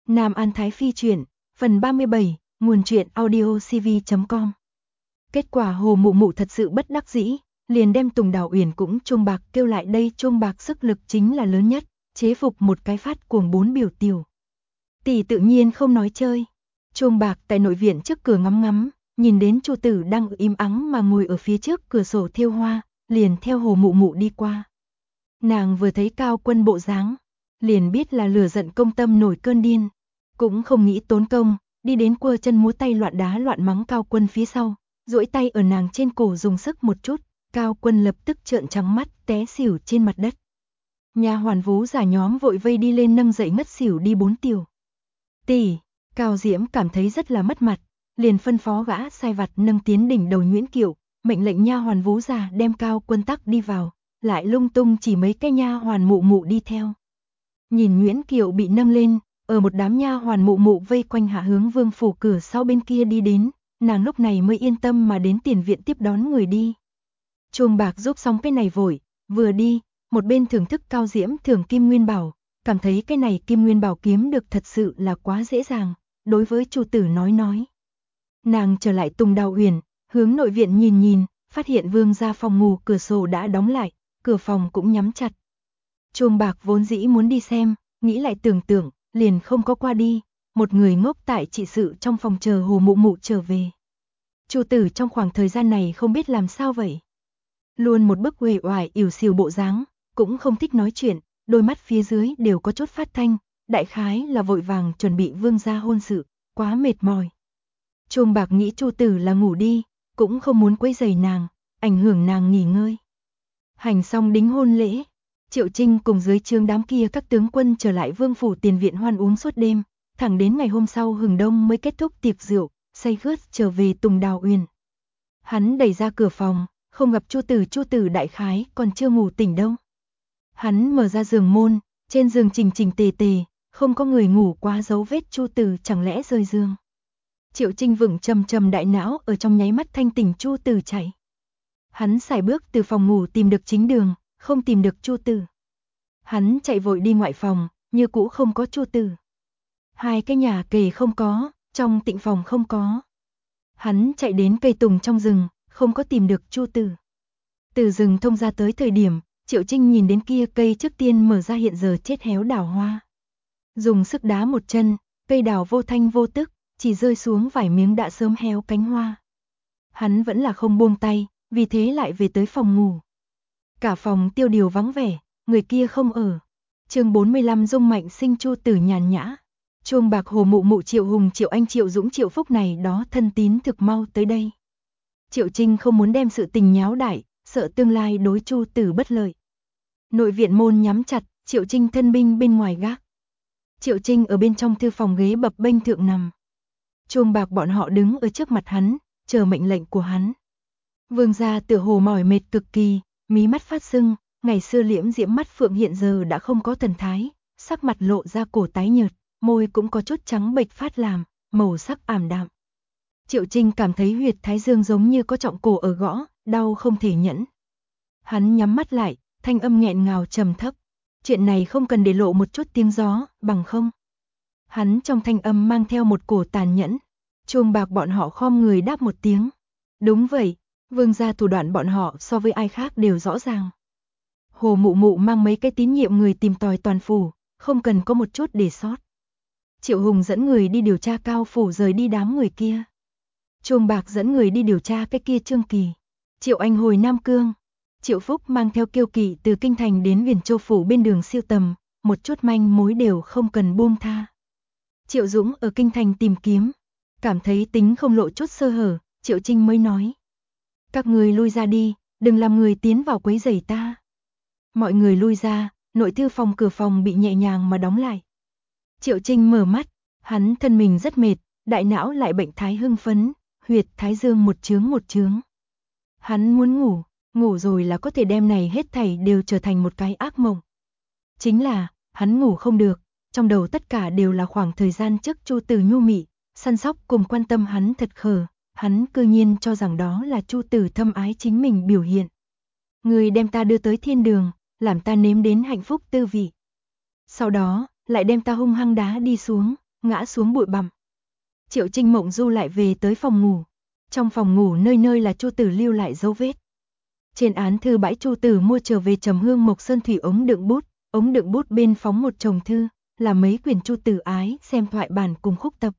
Nam An Thái Phi truyện, phần 37, nguồn truyện audio cv.com. Kết quả Hồ Mụ Mụ thật sự bất đắc dĩ, liền đem Tùng Đào Uyển cũng Chuông Bạc kêu lại đây. Chuông Bạc sức lực chính là lớn nhất, chế phục một cái phát cuồng 4 biểu tiểu tỷ tự nhiên không nói chơi. Chuông Bạc tại nội viện trước cửa ngắm ngắm, nhìn đến Chu Tử đang im ắng mà ngồi ở phía trước cửa sổ thêu hoa, liền theo Hồ Mụ Mụ đi qua. Nàng vừa thấy Cao Quân bộ dáng, liền biết là lửa giận công tâm nổi cơn điên, cũng không nghĩ tốn công, đi đến quơ chân múa tay loạn đá loạn mắng Cao Quân phía sau, duỗi tay ở nàng trên cổ dùng sức một chút, Cao Quân lập tức trợn trắng mắt té xỉu trên mặt đất. Nha hoàn vú giả nhóm vội vây đi lên nâng dậy ngất xỉu đi 4 tiểu tỷ. Cao Diễm cảm thấy rất là mất mặt, liền phân phó gã sai vặt nâng tiến đỉnh đầu Nguyễn Kiệu, mệnh lệnh nha hoàn vú giả đem Cao Quân tắc đi vào, lại lung tung chỉ mấy cái nha hoàn Mụ Mụ đi theo. Nhìn Nguyễn Kiệu bị nâng lên, ở một đám nha hoàn Mụ Mụ vây quanh hạ hướng Vương phủ cửa sau bên kia đi đến, nàng lúc này mới yên tâm mà đến tiền viện tiếp đón người đi. Chuông Bạc giúp xong cái này vội, vừa đi, một bên thưởng thức Cao Diễm thưởng Kim Nguyên Bảo, cảm thấy cái này Kim Nguyên Bảo kiếm được thật sự là quá dễ dàng, đối với Chu Tử nói. Nàng trở lại Tùng Đào Uyển, hướng nội viện nhìn nhìn, phát hiện Vương gia phòng ngủ cửa sổ đã đóng lại, cửa phòng cũng nhắm chặt. Chuông Bạc vốn dĩ muốn đi xem, nghĩ lại tưởng, liền không có qua đi, một người ngốc tại trị sự trong phòng chờ Hồ Mụ Mụ trở về. Chu Tử trong khoảng thời gian này không biết làm sao vậy. Luôn một bức uể oải ỉu xìu bộ dáng, cũng không thích nói chuyện, đôi mắt phía dưới đều có chút phát thanh, đại khái là vội vàng chuẩn bị Vương gia hôn sự, quá mệt mỏi. Chuông Bạc nghĩ Chu Tử là ngủ đi, cũng không muốn quấy rầy nàng, ảnh hưởng nàng nghỉ ngơi. Hành xong đính hôn lễ, Triệu Trinh cùng dưới trướng đám kia các tướng quân trở lại Vương phủ tiền viện hoan uống suốt đêm, thẳng đến ngày hôm sau hừng đông mới kết thúc tiệc rượu, say khướt trở về Tùng Đào Uyển. Hắn đẩy ra cửa phòng, không gặp Chu Tử đại khái còn chưa ngủ tỉnh đâu. Hắn mở ra giường môn, trên giường chỉnh tề, không có người ngủ quá dấu vết. Chu Tử chẳng lẽ rơi giường. Triệu Trinh vững trầm đại não ở trong nháy mắt thanh tỉnh. Chu Tử chạy. Hắn sải bước từ phòng ngủ tìm được chính đường, không tìm được Chu Tử. Hắn chạy vội đi ngoại phòng, như cũ không có Chu Tử. Hai cái nhà kề không có, trong tịnh phòng không có. Hắn chạy đến cây tùng trong rừng, không có tìm được Chu Tử. Từ rừng thông ra tới thời điểm, Triệu Trinh nhìn đến kia cây trước tiên mở ra hiện giờ chết héo đào hoa. Dùng sức đá một chân, cây đào vô thanh vô tức, chỉ rơi xuống vài miếng đã sớm héo cánh hoa. Hắn vẫn là không buông tay, vì thế lại về tới phòng ngủ. Cả phòng tiêu điều vắng vẻ, người kia không ở. Chương 45 Dung Mạnh sinh Chu Tử nhàn nhã. Chuông Bạc, Hồ Mụ Mụ, Triệu Hùng, Triệu Anh, Triệu Dũng, Triệu Phúc này đó thân tín thực mau tới đây. Triệu Trinh không muốn đem sự tình nháo đại, sợ tương lai đối Chu Tử bất lợi. Nội viện môn nhắm chặt, Triệu Trinh thân binh bên ngoài gác. Triệu Trinh ở bên trong thư phòng ghế bập bênh thượng nằm. Chuông Bạc bọn họ đứng ở trước mặt hắn, chờ mệnh lệnh của hắn. Vương gia tựa hồ mỏi mệt cực kỳ, mí mắt phát sưng, ngày xưa liễm diễm mắt phượng hiện giờ đã không có thần thái, sắc mặt lộ ra cổ tái nhợt, môi cũng có chút trắng bệch phát làm, màu sắc ảm đạm. Triệu Trinh cảm thấy huyệt thái dương giống như có trọng cổ ở gõ, đau không thể nhẫn. Hắn nhắm mắt lại, thanh âm nghẹn ngào trầm thấp. Chuyện này không cần để lộ một chút tiếng gió, bằng không. Hắn trong thanh âm mang theo một cổ tàn nhẫn. Chuông Bạc bọn họ khom người đáp một tiếng. Đúng vậy, Vương gia thủ đoạn bọn họ so với ai khác đều rõ ràng. Hồ Mụ Mụ mang mấy cái tín nhiệm người tìm tòi toàn phủ, không cần có một chút để sót. Triệu Hùng dẫn người đi điều tra Cao phủ rời đi đám người kia. Chuông Bạc dẫn người đi điều tra cái kia Trương Kỳ. Triệu Anh hồi Nam Cương. Triệu Phúc mang theo Kiêu Kỳ từ Kinh Thành đến Viền Châu phủ bên đường siêu tầm, một chút manh mối đều không cần buông tha. Triệu Dũng ở Kinh Thành tìm kiếm, cảm thấy tính không lộ chút sơ hở, Triệu Trinh mới nói. Các người lui ra đi, đừng làm người tiến vào quấy rầy ta. Mọi người lui ra, nội thư phòng cửa phòng bị nhẹ nhàng mà đóng lại. Triệu Trinh mở mắt, hắn thân mình rất mệt, đại não lại bệnh thái hưng phấn, huyệt thái dương một chướng. Hắn muốn ngủ rồi là có thể đem này hết thảy đều trở thành một cái ác mộng. Chính là, hắn ngủ không được, trong đầu tất cả đều là khoảng thời gian trước Chu Tử nhu mị, săn sóc cùng quan tâm hắn thật khờ, hắn cư nhiên cho rằng đó là Chu Tử thâm ái chính mình biểu hiện. Người đem ta đưa tới thiên đường, làm ta nếm đến hạnh phúc tư vị. Sau đó, lại đem ta hung hăng đá đi xuống, ngã xuống bụi bặm. Triệu Trinh mộng du lại về tới phòng ngủ. Trong phòng ngủ nơi nơi là Chu Tử lưu lại dấu vết. Trên án thư bãi Chu Tử mua trở về Trầm Hương Mộc Sơn thủy ống đựng bút bên phóng một chồng thư, là mấy quyển Chu Tử ái xem thoại bản cùng khúc tập.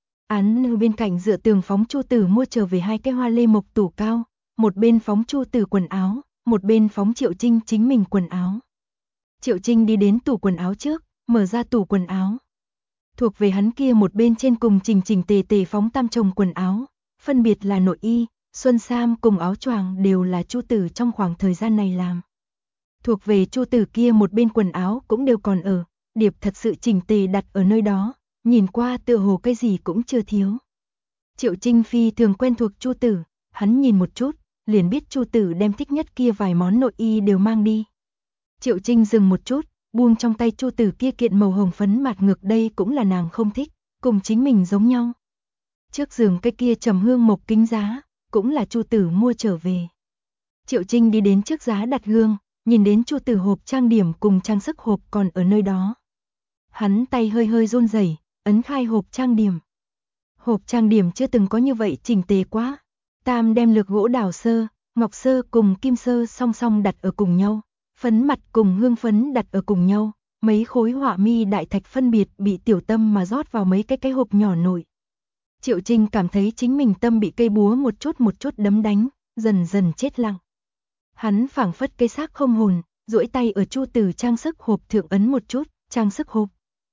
Án thư bên cạnh dựa tường phóng Chu Tử mua trở về 2 cái hoa lê mộc tủ cao, một bên phóng Chu Tử quần áo, một bên phóng Triệu Trinh chính mình quần áo. Triệu Trinh đi đến tủ quần áo trước, mở ra tủ quần áo. Thuộc về hắn kia một bên trên cùng chỉnh tề tề phóng tam chồng quần áo, phân biệt là nội y, xuân sam cùng áo choàng đều là Chu Tử trong khoảng thời gian này làm. Thuộc về Chu Tử kia một bên quần áo cũng đều còn ở, điệp thật sự chỉnh tề đặt ở nơi đó, nhìn qua tựa hồ cái gì cũng chưa thiếu. Triệu Trinh phi thường quen thuộc Chu Tử, hắn nhìn một chút, liền biết Chu Tử đem thích nhất kia vài món nội y đều mang đi. Triệu Trinh dừng một chút, buông trong tay Chu Tử kia kiện màu hồng phấn mạt ngực, đây cũng là nàng không thích, cùng chính mình giống nhau. Trước giường cái kia Trầm Hương Mộc kính giá, cũng là Chu Tử mua trở về. Triệu Trinh đi đến trước giá đặt gương, nhìn đến Chu Tử hộp trang điểm cùng trang sức hộp còn ở nơi đó. Hắn tay hơi hơi run rẩy, ấn khai hộp trang điểm. Hộp trang điểm chưa từng có như vậy chỉnh tề quá. Tam đem lược gỗ đào sơ, ngọc sơ cùng kim sơ song song đặt ở cùng nhau, phấn mặt cùng hương phấn đặt ở cùng nhau, mấy khối họa mi đại thạch phân biệt bị tiểu tâm mà rót vào mấy cái hộp nhỏ nội. Triệu Trinh cảm thấy chính mình tâm bị cây búa một chút đấm đánh, dần dần chết lặng. Hắn phảng phất cây xác không hồn, duỗi tay ở Chu Tử trang sức hộp thượng ấn một chút, trang sức hộp.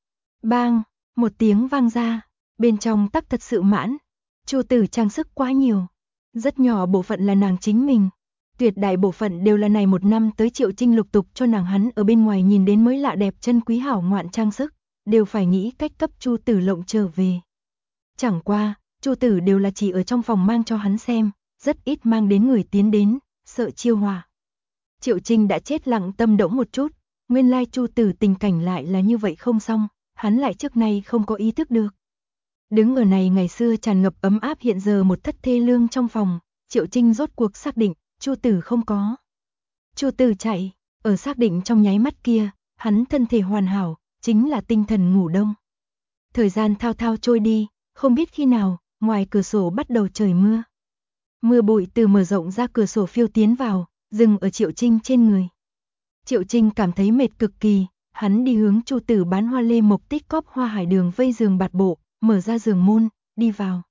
Bang, một tiếng vang ra, bên trong tắc thật sự mãn. Chu Tử trang sức quá nhiều, rất nhỏ bộ phận là nàng chính mình, tuyệt đại bộ phận đều là này một năm tới Triệu Trinh lục tục cho nàng hắn ở bên ngoài nhìn đến mới lạ đẹp chân quý hảo ngoạn trang sức, đều phải nghĩ cách cấp Chu Tử lộng trở về. Chẳng qua, Chu Tử đều là chỉ ở trong phòng mang cho hắn xem, rất ít mang đến người tiến đến, sợ chiêu họa. Triệu Trinh đã chết lặng tâm động một chút, nguyên lai Chu Tử tình cảnh lại là như vậy không xong, hắn lại trước nay không có ý thức được. Đứng ở này ngày xưa tràn ngập ấm áp hiện giờ một thất thê lương trong phòng, Triệu Trinh rốt cuộc xác định, Chu Tử không có. Chu Tử chạy, ở xác định trong nháy mắt kia, hắn thân thể hoàn hảo, chính là tinh thần ngủ đông. Thời gian thao thao trôi đi, không biết khi nào, ngoài cửa sổ bắt đầu trời mưa. Mưa bụi từ mở rộng ra cửa sổ phiêu tiến vào, dừng ở Triệu Trinh trên người. Triệu Trinh cảm thấy mệt cực kỳ, hắn đi hướng Chu Tử bán hoa lê mộc tích cóp hoa hải đường vây giường bạt bộ, mở ra giường môn, đi vào.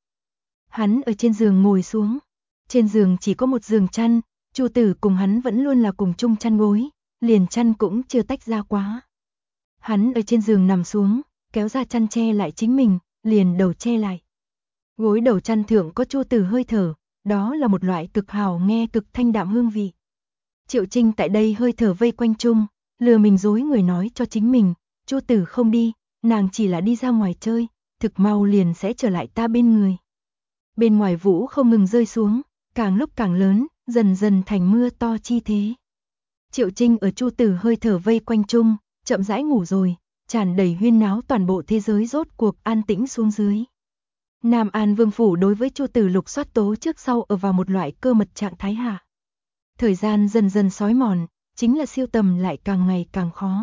Hắn ở trên giường ngồi xuống. Trên giường chỉ có một giường chăn, Chu Tử cùng hắn vẫn luôn là cùng chung chăn gối, liền chăn cũng chưa tách ra quá. Hắn ở trên giường nằm xuống, kéo ra chăn che lại chính mình, liền đầu che lại. Gối đầu chăn thượng có Chu Tử hơi thở, đó là một loại cực hào nghe cực thanh đạm hương vị. Triệu Trinh tại đây hơi thở vây quanh chung, lừa mình dối người nói cho chính mình, Chu Tử không đi, nàng chỉ là đi ra ngoài chơi, thực mau liền sẽ trở lại ta bên người. Bên ngoài vũ không ngừng rơi xuống, càng lúc càng lớn, dần dần thành mưa to chi thế. Triệu Trinh ở Chu Tử hơi thở vây quanh chung, chậm rãi ngủ rồi, tràn đầy huyên náo toàn bộ thế giới rốt cuộc an tĩnh xuống dưới. Nam An Vương phủ đối với Chu Tử lục soát tố trước sau ở vào một loại cơ mật trạng thái hạ. Thời gian dần dần sói mòn, chính là siêu tầm lại càng ngày càng khó.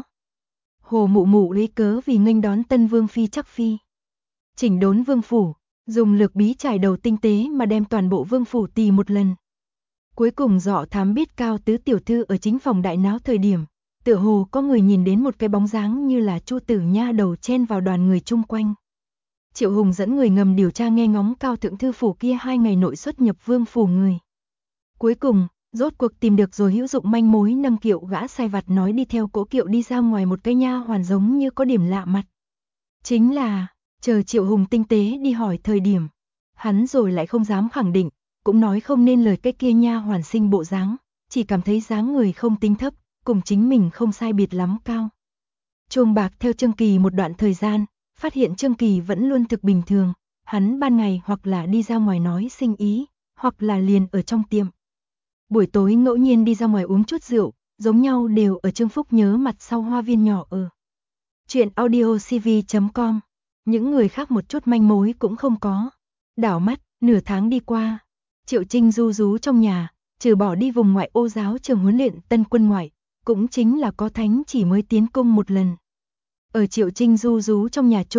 Hồ Mụ Mụ lấy cớ vì nghênh đón tân vương phi chắc phi. Chỉnh đốn vương phủ, dùng lược bí trải đầu tinh tế mà đem toàn bộ vương phủ tì một lần. Cuối cùng dọ thám biết Cao tứ tiểu thư ở chính phòng đại náo thời điểm, tựa hồ có người nhìn đến một cái bóng dáng như là Chu Tử nha đầu chen vào đoàn người chung quanh. Triệu Hùng dẫn người ngầm điều tra nghe ngóng Cao thượng thư phủ kia 2 ngày nội xuất nhập vương phủ người. Cuối cùng, rốt cuộc tìm được rồi hữu dụng manh mối, nâng kiệu gã sai vặt nói đi theo cỗ kiệu đi ra ngoài một cái nha hoàn giống như có điểm lạ mặt. Chính là, chờ Triệu Hùng tinh tế đi hỏi thời điểm, hắn rồi lại không dám khẳng định, cũng nói không nên lời cái kia nha hoàn sinh bộ dáng, chỉ cảm thấy dáng người không tính thấp, cùng chính mình không sai biệt lắm cao. Chuông bạc theo Trương Kỳ một đoạn thời gian, phát hiện Trương Kỳ vẫn luôn thực bình thường, hắn ban ngày hoặc là đi ra ngoài nói sinh ý, hoặc là liền ở trong tiệm. Buổi tối ngẫu nhiên đi ra ngoài uống chút rượu, giống nhau đều ở Trương Phúc nhớ mặt sau hoa viên nhỏ ở. Chuyện audiocv.com, những người khác một chút manh mối cũng không có. Đảo mắt, nửa tháng đi qua, Triệu Trinh du rú trong nhà, trừ bỏ đi vùng ngoại ô giáo trường huấn luyện tân quân ngoại, cũng chính là có thánh chỉ mới tiến cung một lần. Ở Triệu Trinh du rú trong nhà chung,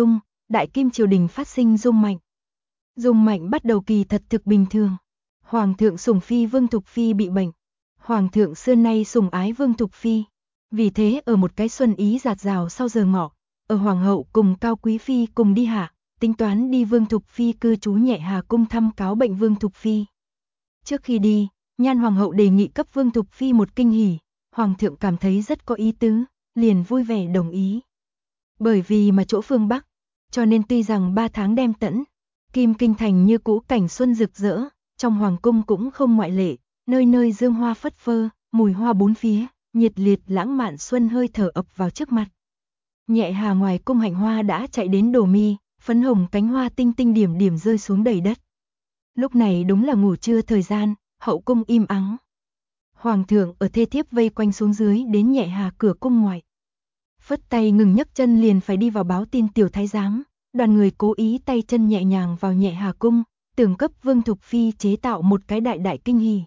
Đại Kim triều đình phát sinh rung mạnh. Rung mạnh bắt đầu kỳ thật thực bình thường. Hoàng thượng sủng phi Vương Thục Phi bị bệnh. Hoàng thượng xưa nay sủng ái Vương Thục Phi. Vì thế ở một cái xuân ý rạt rào sau giờ ngọ, ở Hoàng hậu cùng Cao Quý Phi cùng đi hạ, tính toán đi Vương Thục Phi cư trú Nhẹ Hà cung thăm cáo bệnh Vương Thục Phi. Trước khi đi, Nhan Hoàng hậu đề nghị cấp Vương Thục Phi một kinh hỉ, Hoàng thượng cảm thấy rất có ý tứ, liền vui vẻ đồng ý. Bởi vì mà chỗ phương Bắc, cho nên tuy rằng 3 tháng đem tẫn, Kim Kinh thành như cũ cảnh xuân rực rỡ, trong Hoàng cung cũng không ngoại lệ, nơi nơi dương hoa phất phơ, mùi hoa bốn phía, nhiệt liệt lãng mạn xuân hơi thở ập vào trước mặt. Nhẹ Hà ngoài cung hạnh hoa đã chạy đến đổ mi, phấn hồng cánh hoa tinh tinh điểm điểm rơi xuống đầy đất. Lúc này đúng là ngủ trưa thời gian, hậu cung im ắng. Hoàng thượng ở thê thiếp vây quanh xuống dưới đến Nhẹ Hà cửa cung ngoài. Phất tay ngừng nhấc chân liền phải đi vào báo tin tiểu thái giám, đoàn người cố ý tay chân nhẹ nhàng vào Nhẹ Hà cung, tưởng cấp Vương Thục Phi chế tạo một cái đại đại kinh hỉ.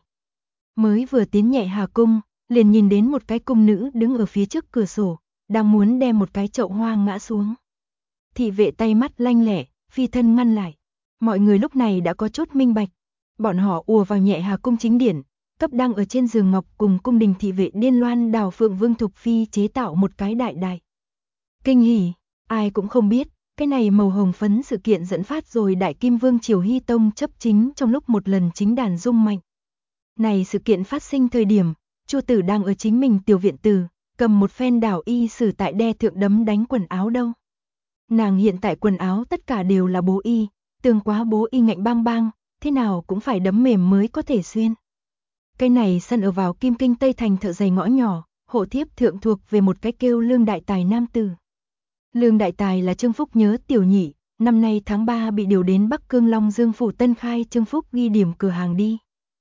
Mới vừa tiến Nhẹ Hà cung, liền nhìn đến một cái cung nữ đứng ở phía trước cửa sổ, đang muốn đem một cái chậu hoa ngã xuống. Thị vệ tay mắt lanh lẹ, phi thân ngăn lại. Mọi người lúc này đã có chút minh bạch. Bọn họ ùa vào Nhẹ Hà cung chính điện, cấp đang ở trên giường ngọc cùng cung đình thị vệ điên loan đào phượng Vương Thục Phi chế tạo một cái đại đại kinh hỉ. Ai cũng không biết, cái này màu hồng phấn sự kiện dẫn phát rồi Đại Kim Vương triều Hy Tông chấp chính trong lúc một lần chính đàn rung mạnh. Này sự kiện phát sinh thời điểm, Chu tử đang ở chính mình tiểu viện tử, cầm một phen đảo y sử tại đe thượng đấm đánh quần áo đâu. Nàng hiện tại quần áo tất cả đều là bố y, tường quá bố y ngạnh bang bang, thế nào cũng phải đấm mềm mới có thể xuyên. Cái này sân ở vào Kim Kinh Tây thành thợ giày ngõ nhỏ, hộ thiếp thượng thuộc về một cái kêu Lương Đại Tài nam tử. Lương Đại Tài là Trương Phúc nhớ tiểu nhị, năm nay tháng 3 bị điều đến Bắc Cương Long Dương phủ Tân Khai Trương Phúc ghi điểm cửa hàng đi.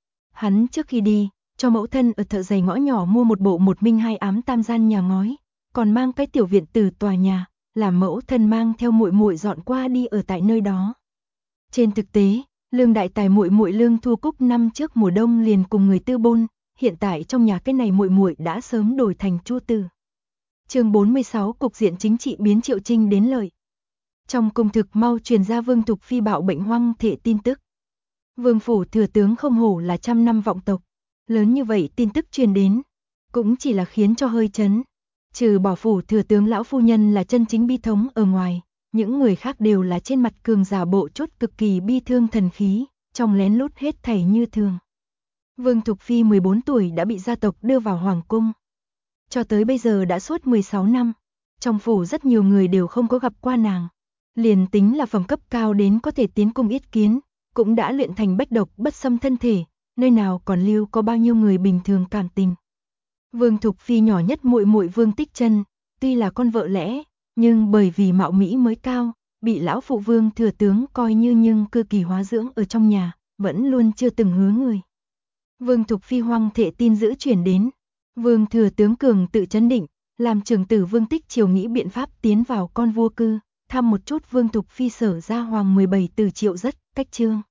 Hắn trước khi đi, cho mẫu thân ở thợ giày ngõ nhỏ mua một bộ một minh hai ám tam gian nhà ngói, còn mang cái tiểu viện từ tòa nhà, làm mẫu thân mang theo muội muội dọn qua đi ở tại nơi đó. Trên thực tế, Lương Đại Tài muội muội Lương Thu Cúc năm trước mùa đông liền cùng người tư bôn, hiện tại trong nhà cái này muội muội đã sớm đổi thành Chu Tử. Chương 46 cục diện chính trị biến Triệu Trinh đến lợi. Trong cung thực mau truyền ra Vương Thục Phi bạo bệnh hoang thể tin tức. Vương phủ thừa tướng không hổ là trăm năm vọng tộc, lớn như vậy tin tức truyền đến, cũng chỉ là khiến cho hơi chấn. Trừ bỏ phủ thừa tướng lão phu nhân là chân chính bi thống ở ngoài, những người khác đều là trên mặt cường giả bộ chốt cực kỳ bi thương thần khí, trong lén lút hết thảy như thường. Vương Thục Phi 14 tuổi đã bị gia tộc đưa vào hoàng cung. Cho tới bây giờ đã suốt 16 năm, trong phủ rất nhiều người đều không có gặp qua nàng. Liền tính là phẩm cấp cao đến có thể tiến cung yết kiến, cũng đã luyện thành bách độc bất xâm thân thể, nơi nào còn lưu có bao nhiêu người bình thường cảm tình. Vương Thục Phi nhỏ nhất muội muội Vương Tích Chân, tuy là con vợ lẽ, nhưng bởi vì mạo mỹ mới cao, bị lão phụ Vương thừa tướng coi như nhưng cơ kỳ hóa dưỡng ở trong nhà, vẫn luôn chưa từng hứa người. Vương Thục Phi hoang thể tin dữ chuyển đến, Vương thừa tướng cường tự chấn định, làm trưởng tử Vương Tích Triều nghĩ biện pháp tiến vào con vua cư, thăm một chút Vương Thục Phi sở ra hoàng 17 từ Triệu rất cách trương.